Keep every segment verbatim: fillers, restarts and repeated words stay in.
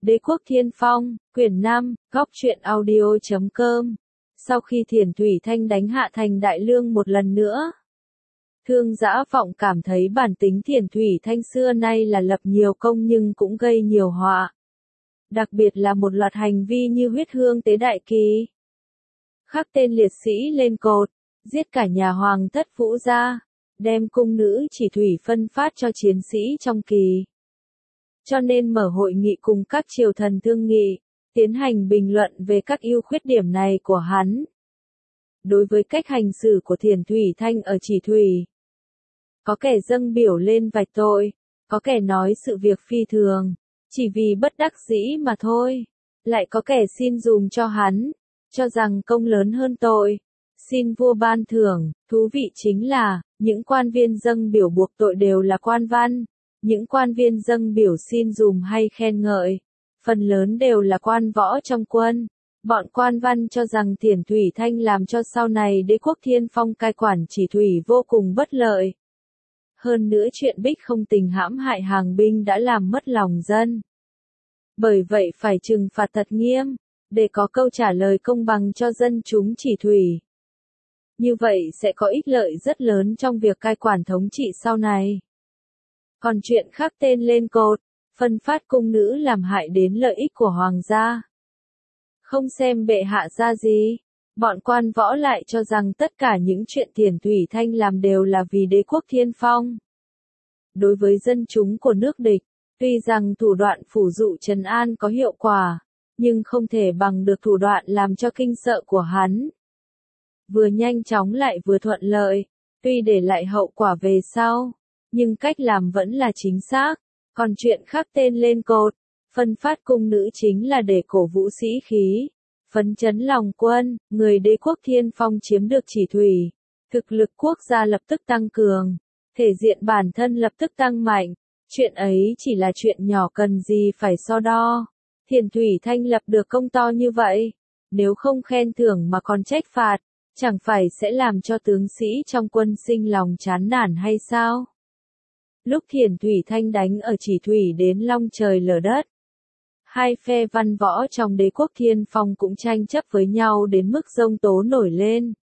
Đế quốc Thiên Phong, quyển năm, góc truyện audio chấm com. Sau khi Thiền Thủy Thanh đánh hạ thành Đại Lương một lần nữa, Thương Dã Vọng cảm thấy bản tính Thiền Thủy Thanh xưa nay là lập nhiều công nhưng cũng gây nhiều họa. Đặc biệt là một loạt hành vi như huyết hương tế đại kỳ, khắc tên liệt sĩ lên cột, giết cả nhà hoàng thất Vũ gia, đem cung nữ chỉ thủy phân phát cho chiến sĩ trong kỳ. Cho nên mở hội nghị cùng các triều thần thương nghị, tiến hành bình luận về các ưu khuyết điểm này của hắn. Đối với cách hành xử của Thiền Thủy Thanh ở chỉ thủy, có kẻ dâng biểu lên vạch tội, có kẻ nói sự việc phi thường, chỉ vì bất đắc dĩ mà thôi, lại có kẻ xin dùm cho hắn, cho rằng công lớn hơn tội, xin vua ban thưởng. Thú vị chính là, những quan viên dâng biểu buộc tội đều là quan văn, những quan viên dâng biểu xin dùm hay khen ngợi, phần lớn đều là quan võ trong quân. Bọn quan văn cho rằng Thiền Thủy Thanh làm cho sau này đế quốc Thiên Phong cai quản chỉ thủy vô cùng bất lợi. Hơn nữa chuyện Bích không tình hãm hại hàng binh đã làm mất lòng dân. Bởi vậy phải trừng phạt thật nghiêm, để có câu trả lời công bằng cho dân chúng chỉ thủy. Như vậy sẽ có ích lợi rất lớn trong việc cai quản thống trị sau này. Còn chuyện khắc tên lên cột, phân phát cung nữ làm hại đến lợi ích của hoàng gia, không xem bệ hạ ra gì, bọn quan võ lại cho rằng tất cả những chuyện Thiền Thủy Thanh làm đều là vì đế quốc Thiên Phong. Đối với dân chúng của nước địch, tuy rằng thủ đoạn phủ dụ trấn an có hiệu quả, nhưng không thể bằng được thủ đoạn làm cho kinh sợ của hắn. Vừa nhanh chóng lại vừa thuận lợi, tuy để lại hậu quả về sau, nhưng cách làm vẫn là chính xác. Còn chuyện khắc tên lên cột, phân phát cung nữ chính là để cổ vũ sĩ khí, phấn chấn lòng quân. Người đế quốc Thiên Phong chiếm được chỉ thủy, thực lực quốc gia lập tức tăng cường, thể diện bản thân lập tức tăng mạnh. Chuyện ấy chỉ là chuyện nhỏ cần gì phải so đo. Thiền Thủy Thanh lập được công to như vậy, nếu không khen thưởng mà còn trách phạt, chẳng phải sẽ làm cho tướng sĩ trong quân sinh lòng chán nản hay sao? Lúc Thiền Thủy Thanh đánh ở chỉ thủy đến long trời lở đất, hai phe văn võ trong đế quốc Thiên Phong cũng tranh chấp với nhau đến mức giông tố nổi lên.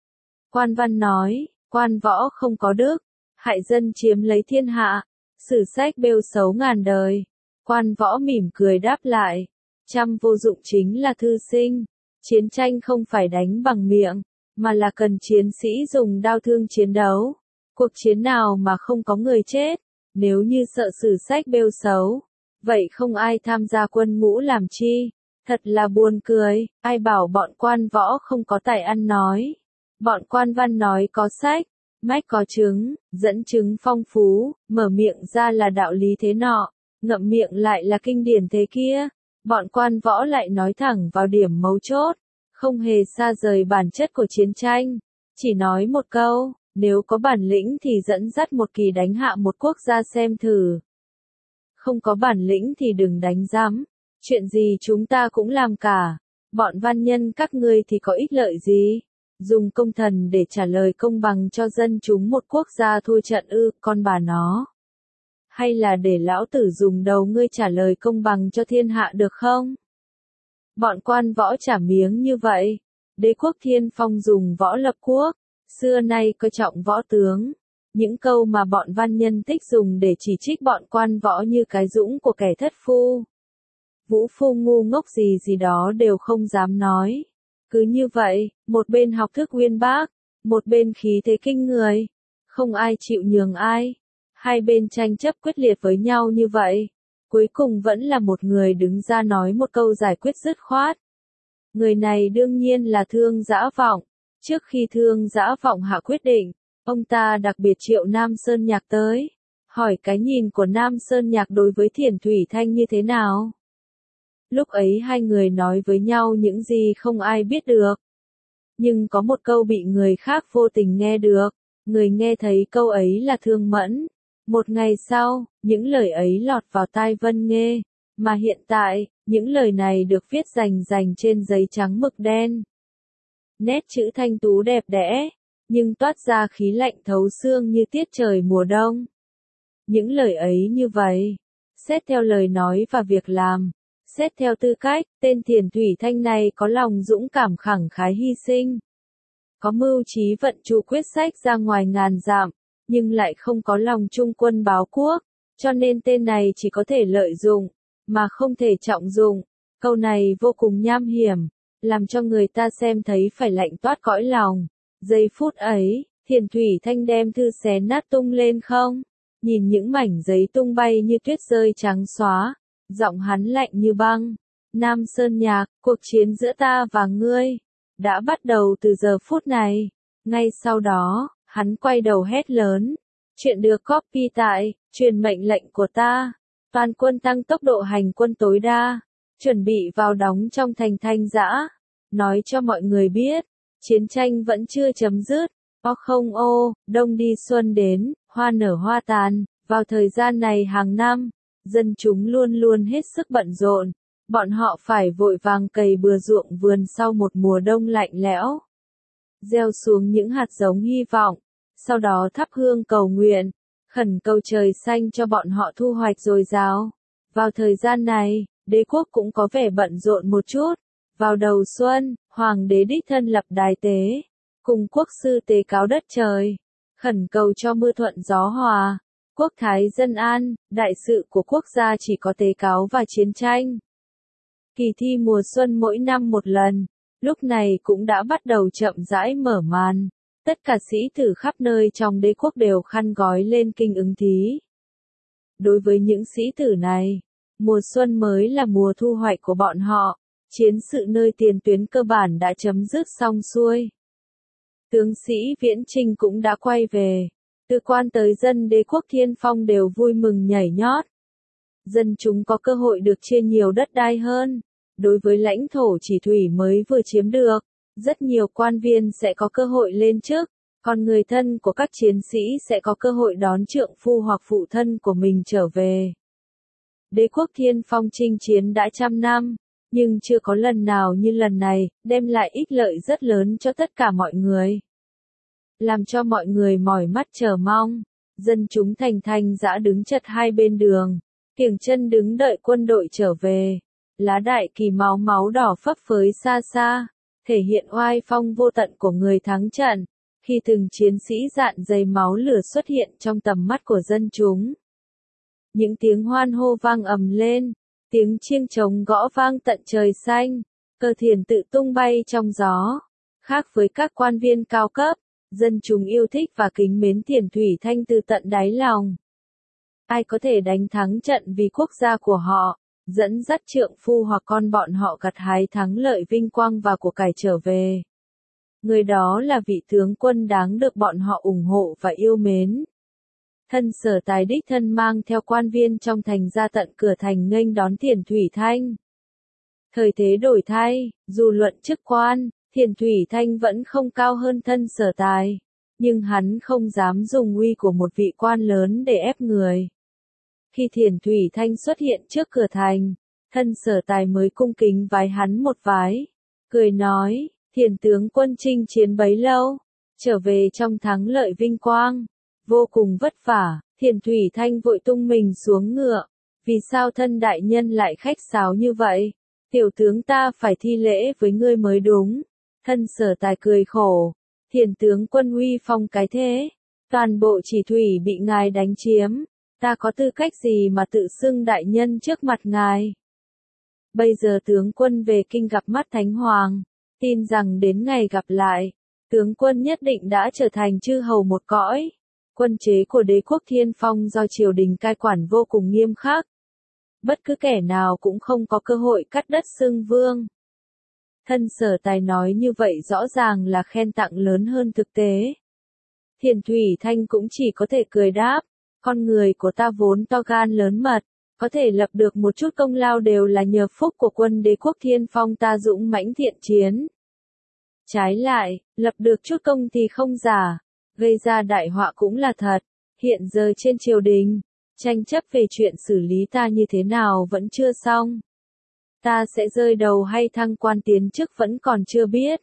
Quan văn nói, quan võ không có đức, hại dân chiếm lấy thiên hạ, sử sách bêu xấu ngàn đời. Quan võ mỉm cười đáp lại, trăm vô dụng chính là thư sinh, chiến tranh không phải đánh bằng miệng, mà là cần chiến sĩ dùng đao thương chiến đấu. Cuộc chiến nào mà không có người chết, nếu như sợ sử sách bêu xấu, vậy không ai tham gia quân ngũ làm chi, thật là buồn cười. Ai bảo bọn quan võ không có tài ăn nói, bọn quan văn nói có sách, mách có chứng, dẫn chứng phong phú, mở miệng ra là đạo lý thế nọ, ngậm miệng lại là kinh điển thế kia. Bọn quan võ lại nói thẳng vào điểm mấu chốt, không hề xa rời bản chất của chiến tranh, chỉ nói một câu, nếu có bản lĩnh thì dẫn dắt một kỳ đánh hạ một quốc gia xem thử. Không có bản lĩnh thì đừng đánh giám, chuyện gì chúng ta cũng làm cả, bọn văn nhân các ngươi thì có ích lợi gì? Dùng công thần để trả lời công bằng cho dân chúng một quốc gia thua trận ư, con bà nó. Hay là để lão tử dùng đầu ngươi trả lời công bằng cho thiên hạ được không? Bọn quan võ trả miếng như vậy. Đế quốc Thiên Phong dùng võ lập quốc, xưa nay coi trọng võ tướng. Những câu mà bọn văn nhân tích dùng để chỉ trích bọn quan võ như cái dũng của kẻ thất phu, vũ phu ngu ngốc gì gì đó đều không dám nói. Cứ như vậy, một bên học thức uyên bác, một bên khí thế kinh người, không ai chịu nhường ai. Hai bên tranh chấp quyết liệt với nhau như vậy, cuối cùng vẫn là một người đứng ra nói một câu giải quyết dứt khoát. Người này đương nhiên là Thương Dã Vọng. Trước khi Thương Dã Vọng hạ quyết định, ông ta đặc biệt triệu Nam Sơn Nhạc tới, hỏi cái nhìn của Nam Sơn Nhạc đối với Thiền Thủy Thanh như thế nào. Lúc ấy hai người nói với nhau những gì không ai biết được. Nhưng có một câu bị người khác vô tình nghe được, người nghe thấy câu ấy là Thương Mẫn. Một ngày sau, những lời ấy lọt vào tai Vân Nghê, mà hiện tại, những lời này được viết rành rành trên giấy trắng mực đen. Nét chữ thanh tú đẹp đẽ, nhưng toát ra khí lạnh thấu xương như tiết trời mùa đông. Những lời ấy như vậy, xét theo lời nói và việc làm, Xét theo tư cách, tên Thiền Thủy Thanh này có lòng dũng cảm khẳng khái hy sinh. Có mưu trí vận trụ quyết sách ra ngoài ngàn dặm, nhưng lại không có lòng trung quân báo quốc, cho nên tên này chỉ có thể lợi dụng, mà không thể trọng dụng. Câu này vô cùng nham hiểm, làm cho người ta xem thấy phải lạnh toát cõi lòng. Giây phút ấy, Thiền Thủy Thanh đem thư xé nát tung lên không, nhìn những mảnh giấy tung bay như tuyết rơi trắng xóa, giọng hắn lạnh như băng. Nam Sơn Nhạc, cuộc chiến giữa ta và ngươi đã bắt đầu từ giờ phút này. Ngay sau đó, hắn quay đầu hét lớn, chuyện được copy tại, truyền mệnh lệnh của ta, toàn quân tăng tốc độ hành quân tối đa, chuẩn bị vào đóng trong thành Thanh Giã, nói cho mọi người biết, chiến tranh vẫn chưa chấm dứt. O không ô, đông đi xuân đến, hoa nở hoa tàn, vào thời gian này hàng năm, dân chúng luôn luôn hết sức bận rộn, bọn họ phải vội vàng cày bừa ruộng vườn sau một mùa đông lạnh lẽo. Gieo xuống những hạt giống hy vọng, sau đó thắp hương cầu nguyện, khẩn cầu trời xanh cho bọn họ thu hoạch dồi dào. Vào thời gian này, đế quốc cũng có vẻ bận rộn một chút. Vào đầu xuân, hoàng đế đích thân lập đài tế, cùng quốc sư tế cáo đất trời, khẩn cầu cho mưa thuận gió hòa, quốc thái dân an. Đại sự của quốc gia chỉ có tế cáo và chiến tranh. Kỳ thi mùa xuân mỗi năm một lần, lúc này cũng đã bắt đầu chậm rãi mở màn. Tất cả sĩ tử khắp nơi trong đế quốc đều khăn gói lên kinh ứng thí. Đối với những sĩ tử này, mùa xuân mới là mùa thu hoạch của bọn họ. Chiến sự nơi tiền tuyến cơ bản đã chấm dứt xong xuôi. Tướng sĩ Viễn Chinh cũng đã quay về. Từ quan tới dân đế quốc Thiên Phong đều vui mừng nhảy nhót. Dân chúng có cơ hội được chia nhiều đất đai hơn. Đối với lãnh thổ chỉ thủy mới vừa chiếm được, rất nhiều quan viên sẽ có cơ hội lên chức, còn người thân của các chiến sĩ sẽ có cơ hội đón trượng phu hoặc phụ thân của mình trở về. Đế quốc Thiên Phong chinh chiến đã trăm năm, nhưng chưa có lần nào như lần này, đem lại ích lợi rất lớn cho tất cả mọi người. Làm cho mọi người mỏi mắt chờ mong, dân chúng thành Thanh Giã đứng chật hai bên đường, kiểng chân đứng đợi quân đội trở về. Lá đại kỳ máu máu đỏ phấp phới xa xa, thể hiện oai phong vô tận của người thắng trận, khi từng chiến sĩ dạn dày máu lửa xuất hiện trong tầm mắt của dân chúng. Những tiếng hoan hô vang ầm lên, tiếng chiêng trống gõ vang tận trời xanh, cờ thiền tự tung bay trong gió. Khác với các quan viên cao cấp, dân chúng yêu thích và kính mến Thiền Thủy Thanh từ tận đáy lòng. Ai có thể đánh thắng trận vì quốc gia của họ, dẫn dắt trượng phu hoặc con bọn họ gặt hái thắng lợi vinh quang và của cải trở về. Người đó là vị tướng quân đáng được bọn họ ủng hộ và yêu mến. Thân Sở Tài đích thân mang theo quan viên trong thành ra tận cửa thành nghênh đón Thiền Thủy Thanh. Thời thế đổi thay, dù luận chức quan, Thiền Thủy Thanh vẫn không cao hơn Thân Sở Tài, nhưng hắn không dám dùng uy của một vị quan lớn để ép người. Khi Thiền Thủy Thanh xuất hiện trước cửa thành, Thân Sở Tài mới cung kính vái hắn một vái, cười nói, Thiền tướng quân chinh chiến bấy lâu, trở về trong thắng lợi vinh quang, vô cùng vất vả. Thiền Thủy Thanh vội tung mình xuống ngựa, vì sao Thân đại nhân lại khách sáo như vậy? Tiểu tướng ta phải thi lễ với ngươi mới đúng. Thân Sở Tài cười khổ, Thiền tướng quân uy phong cái thế, toàn bộ chỉ thủy bị ngài đánh chiếm. Ta có tư cách gì mà tự xưng đại nhân trước mặt ngài? Bây giờ tướng quân về kinh gặp mắt Thánh Hoàng, tin rằng đến ngày gặp lại, tướng quân nhất định đã trở thành chư hầu một cõi. Quân chế của đế quốc Thiên Phong do triều đình cai quản vô cùng nghiêm khắc. Bất cứ kẻ nào cũng không có cơ hội cắt đất xưng vương. Thân Sở Tài nói như vậy rõ ràng là khen tặng lớn hơn thực tế. Thiền Thủy Thanh cũng chỉ có thể cười đáp. Con người của ta vốn to gan lớn mật, có thể lập được một chút công lao đều là nhờ phúc của quân đế quốc Thiên Phong ta dũng mãnh thiện chiến. Trái lại, lập được chút công thì không giả, gây ra đại họa cũng là thật. Hiện giờ trên triều đình, tranh chấp về chuyện xử lý ta như thế nào vẫn chưa xong. Ta sẽ rơi đầu hay thăng quan tiến chức vẫn còn chưa biết.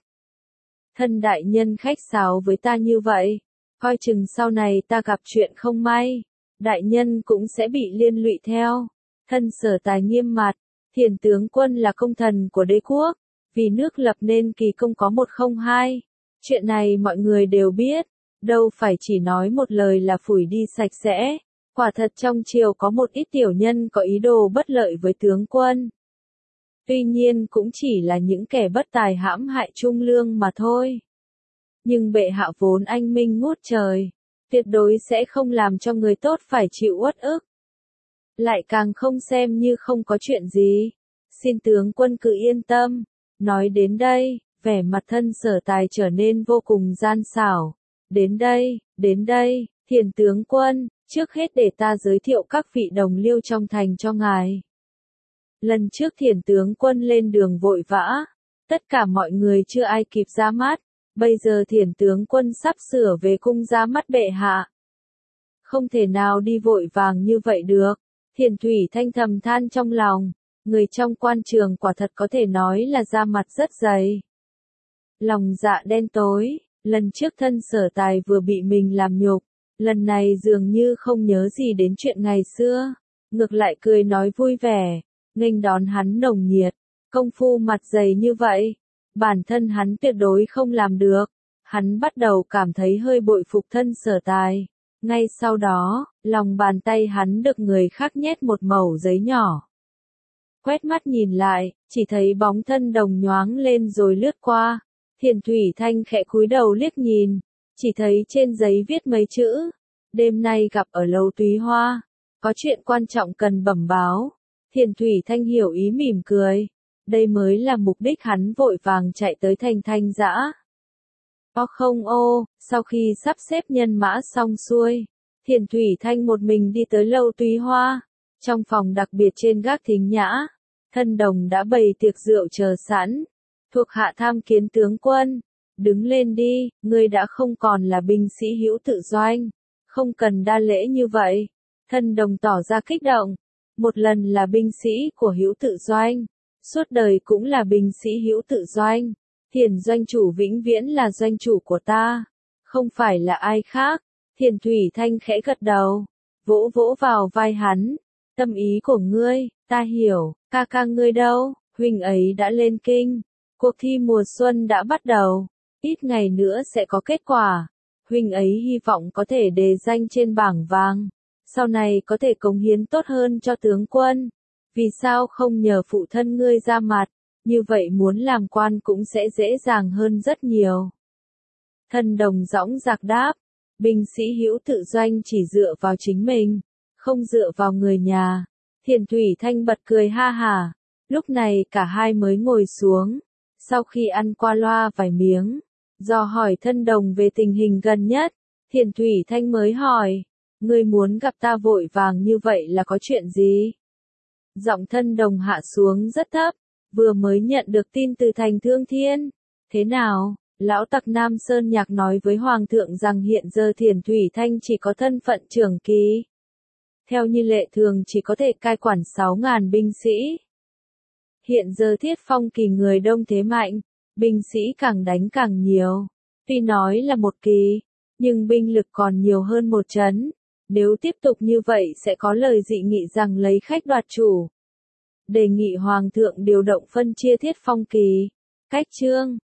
Thân đại nhân khách sáo với ta như vậy, coi chừng sau này ta gặp chuyện không may, đại nhân cũng sẽ bị liên lụy theo. Thân Sở Tài nghiêm mặt, Thiền tướng quân là công thần của đế quốc, vì nước lập nên kỳ công có một không hai. Chuyện này mọi người đều biết, đâu phải chỉ nói một lời là phủi đi sạch sẽ. Quả thật trong triều có một ít tiểu nhân có ý đồ bất lợi với tướng quân. Tuy nhiên cũng chỉ là những kẻ bất tài hãm hại trung lương mà thôi. Nhưng bệ hạ vốn anh minh ngút trời, tuyệt đối sẽ không làm cho người tốt phải chịu uất ức. Lại càng không xem như không có chuyện gì. Xin tướng quân cứ yên tâm. Nói đến đây, vẻ mặt thân Sở Tài trở nên vô cùng gian xảo. Đến đây, đến đây, Thiền tướng quân, trước hết để ta giới thiệu các vị đồng liêu trong thành cho ngài. Lần trước Thiền tướng quân lên đường vội vã, tất cả mọi người chưa ai kịp ra mắt, bây giờ Thiền tướng quân sắp sửa về cung ra mắt bệ hạ. Không thể nào đi vội vàng như vậy được. Thiền Thủy Thanh thầm than trong lòng, người trong quan trường quả thật có thể nói là da mặt rất dày. Lòng dạ đen tối, lần trước thân Sở Tài vừa bị mình làm nhục, lần này dường như không nhớ gì đến chuyện ngày xưa, ngược lại cười nói vui vẻ, nghênh đón hắn nồng nhiệt, công phu mặt dày như vậy, bản thân hắn tuyệt đối không làm được. Hắn bắt đầu cảm thấy hơi bội phục thân Sở Tài. Ngay sau đó, lòng bàn tay hắn được người khác nhét một mẩu giấy nhỏ. Quét mắt nhìn lại, chỉ thấy bóng thân đồng nhoáng lên rồi lướt qua. Thiền Thủy Thanh khẽ cúi đầu liếc nhìn, chỉ thấy trên giấy viết mấy chữ. Đêm nay gặp ở lầu Túy Hoa, có chuyện quan trọng cần bẩm báo. Thiền Thủy Thanh hiểu ý mỉm cười. Đây mới là mục đích hắn vội vàng chạy tới thành Thanh Dã. O không ô, sau khi sắp xếp nhân mã xong xuôi, Thiền Thủy Thanh một mình đi tới lầu Túy Hoa. Trong phòng đặc biệt trên gác thính nhã, thân đồng đã bày tiệc rượu chờ sẵn. Thuộc hạ tham kiến tướng quân, đứng lên đi, ngươi đã không còn là binh sĩ hữu tự doanh, không cần đa lễ như vậy. Thân đồng tỏ ra kích động, một lần là binh sĩ của hữu tự doanh, suốt đời cũng là binh sĩ hữu tự doanh. Thiền doanh chủ vĩnh viễn là doanh chủ của ta, không phải là ai khác. Thiền Thủy Thanh khẽ gật đầu, vỗ vỗ vào vai hắn. Tâm ý của ngươi, ta hiểu, ca ca ngươi đâu, huynh ấy đã lên kinh. Cuộc thi mùa xuân đã bắt đầu, ít ngày nữa sẽ có kết quả. Huynh ấy hy vọng có thể đề danh trên bảng vàng, sau này có thể cống hiến tốt hơn cho tướng quân. Vì sao không nhờ phụ thân ngươi ra mặt, như vậy muốn làm quan cũng sẽ dễ dàng hơn rất nhiều. Thân đồng dõng dạc đáp, binh sĩ hữu tự doanh chỉ dựa vào chính mình, không dựa vào người nhà. Thiền Thủy Thanh bật cười ha hả, lúc này cả hai mới ngồi xuống. Sau khi ăn qua loa vài miếng, dò hỏi thân đồng về tình hình gần nhất, Thiền Thủy Thanh mới hỏi, ngươi muốn gặp ta vội vàng như vậy là có chuyện gì? Giọng thân đồng hạ xuống rất thấp, vừa mới nhận được tin từ thành Thương Thiên. Thế nào? Lão tặc Nam Sơn Nhạc nói với Hoàng thượng rằng hiện giờ Thiền Thủy Thanh chỉ có thân phận trưởng kỳ. Theo như lệ thường chỉ có thể cai quản sáu ngàn binh sĩ. Hiện giờ Thiết Phong kỳ người đông thế mạnh, binh sĩ càng đánh càng nhiều. Tuy nói là một kỳ, nhưng binh lực còn nhiều hơn một trấn. Nếu tiếp tục như vậy sẽ có lời dị nghị rằng lấy khách đoạt chủ. Đề nghị Hoàng thượng điều động phân chia Thiết Phong kỳ. Cách chương